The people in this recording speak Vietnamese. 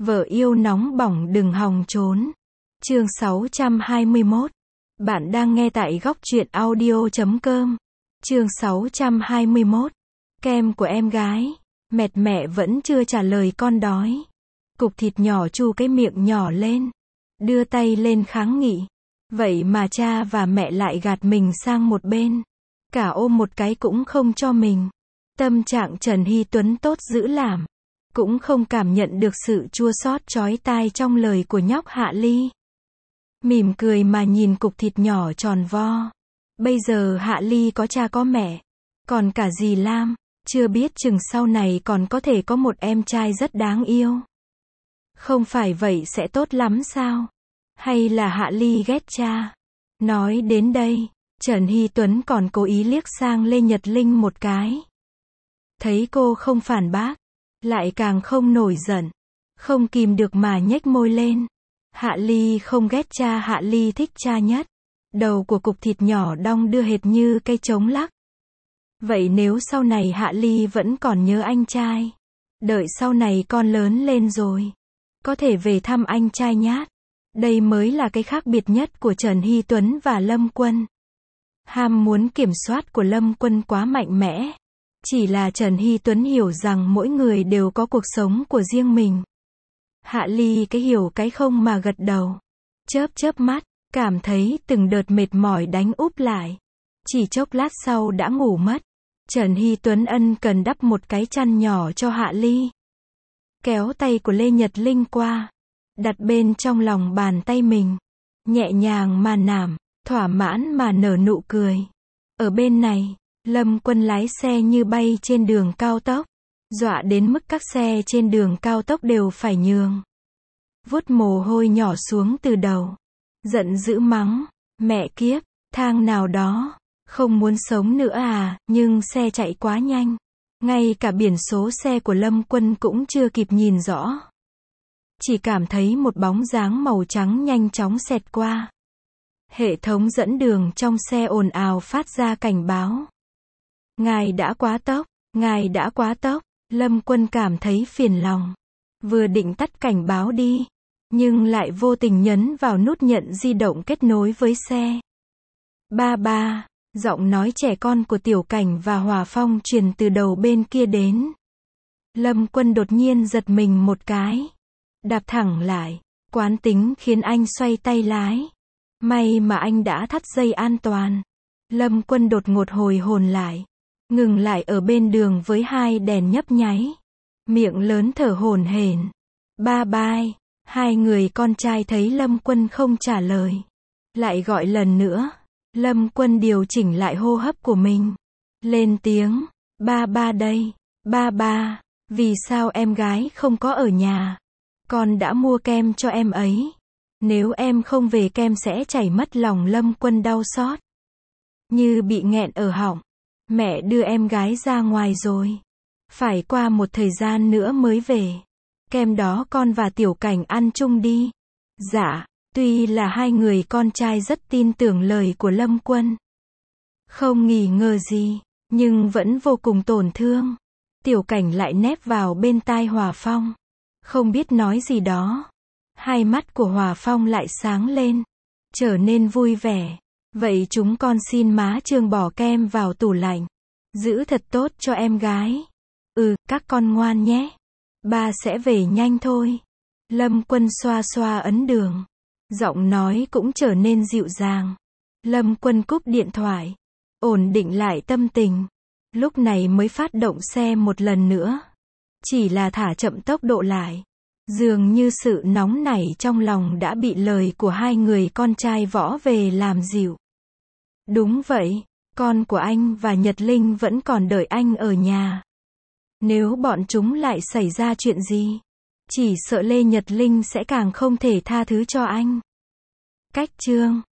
Vợ yêu nóng bỏng đừng hòng trốn. Chương 621. Bạn đang nghe tại góc truyện audio.com. Chương 621. Kem của em gái. Mẹ vẫn chưa trả lời con đói. Cục thịt nhỏ chu cái miệng nhỏ lên. Đưa tay lên kháng nghị. Vậy mà cha và mẹ lại gạt mình sang một bên. Cả ôm một cái cũng không cho mình. Tâm trạng Trần Hy Tuấn tốt dữ làm. Cũng không cảm nhận được sự chua xót chói tai trong lời của nhóc Hạ Ly. Mỉm cười mà nhìn cục thịt nhỏ tròn vo. Bây giờ Hạ Ly có cha có mẹ. Còn cả dì Lam. Chưa biết chừng sau này còn có thể có một em trai rất đáng yêu. Không phải vậy sẽ tốt lắm sao? Hay là Hạ Ly ghét cha? Nói đến đây, Trần Hy Tuấn còn cố ý liếc sang Lê Nhật Linh một cái. Thấy cô không phản bác, lại càng không nổi giận. Không kìm được mà nhếch môi lên. Hạ Ly không ghét cha, Hạ Ly thích cha nhất. Đầu của cục thịt nhỏ đong đưa hệt như cây trống lắc. Vậy nếu sau này Hạ Ly vẫn còn nhớ anh trai, đợi sau này con lớn lên rồi, có thể về thăm anh trai nhát. Đây mới là cái khác biệt nhất của Trần Hy Tuấn và Lâm Quân. Ham muốn kiểm soát của Lâm Quân quá mạnh mẽ. Chỉ là Trần Hy Tuấn hiểu rằng mỗi người đều có cuộc sống của riêng mình. Hạ Ly cái hiểu cái không mà gật đầu. Chớp mắt, cảm thấy từng đợt mệt mỏi đánh úp lại. Chỉ chốc lát sau đã ngủ mất. Trần Hy Tuấn ân cần đắp một cái chăn nhỏ cho Hạ Ly. Kéo tay của Lê Nhật Linh qua. Đặt bên trong lòng bàn tay mình. Nhẹ nhàng mà nảm, thỏa mãn mà nở nụ cười. Ở bên này, Lâm Quân lái xe như bay trên đường cao tốc. Dọa đến mức các xe trên đường cao tốc đều phải nhường. Vuốt mồ hôi nhỏ xuống từ đầu. Giận dữ mắng, mẹ kiếp, thang nào đó. Không muốn sống nữa à, nhưng xe chạy quá nhanh. Ngay cả biển số xe của Lâm Quân cũng chưa kịp nhìn rõ. Chỉ cảm thấy một bóng dáng màu trắng nhanh chóng xẹt qua. Hệ thống dẫn đường trong xe ồn ào phát ra cảnh báo. Ngài đã quá tốc, ngài đã quá tốc. Lâm Quân cảm thấy phiền lòng. Vừa định tắt cảnh báo đi, nhưng lại vô tình nhấn vào nút nhận di động kết nối với xe. Ba, giọng nói trẻ con của Tiểu Cảnh và Hòa Phong truyền từ đầu bên kia đến. Lâm Quân đột nhiên giật mình một cái. Đạp thẳng lại, quán tính khiến anh xoay tay lái. May mà anh đã thắt dây an toàn. Lâm Quân đột ngột hồi hồn lại. Ngừng lại ở bên đường với hai đèn nhấp nháy. Miệng lớn thở hổn hển. Bye. Hai người con trai thấy Lâm Quân không trả lời. Lại gọi lần nữa. Lâm Quân điều chỉnh lại hô hấp của mình. Lên tiếng. Ba đây. Ba, vì sao em gái không có ở nhà? Con đã mua kem cho em ấy. Nếu em không về kem sẽ chảy mất lòng. Lâm Quân đau xót. Như bị nghẹn ở họng. Mẹ đưa em gái ra ngoài rồi. Phải qua một thời gian nữa mới về. Kem đó con và Tiểu Cảnh ăn chung đi. Dạ, tuy là hai người con trai rất tin tưởng lời của Lâm Quân. Không nghi ngờ gì, nhưng vẫn vô cùng tổn thương. Tiểu Cảnh lại nép vào bên tai Hòa Phong. Không biết nói gì đó. Hai mắt của Hòa Phong lại sáng lên. Trở nên vui vẻ. Vậy chúng con xin má Trương bỏ kem vào tủ lạnh. Giữ thật tốt cho em gái. Các con ngoan nhé. Ba sẽ về nhanh thôi. Lâm Quân xoa xoa ấn đường. Giọng nói cũng trở nên dịu dàng. Lâm Quân cúp điện thoại. Ổn định lại tâm tình. Lúc này mới phát động xe một lần nữa. Chỉ là thả chậm tốc độ lại. Dường như sự nóng nảy trong lòng đã bị lời của hai người con trai võ về làm dịu. Đúng vậy, con của anh và Nhật Linh vẫn còn đợi anh ở nhà. Nếu bọn chúng lại xảy ra chuyện gì, chỉ sợ Lê Nhật Linh sẽ càng không thể tha thứ cho anh. Cách chương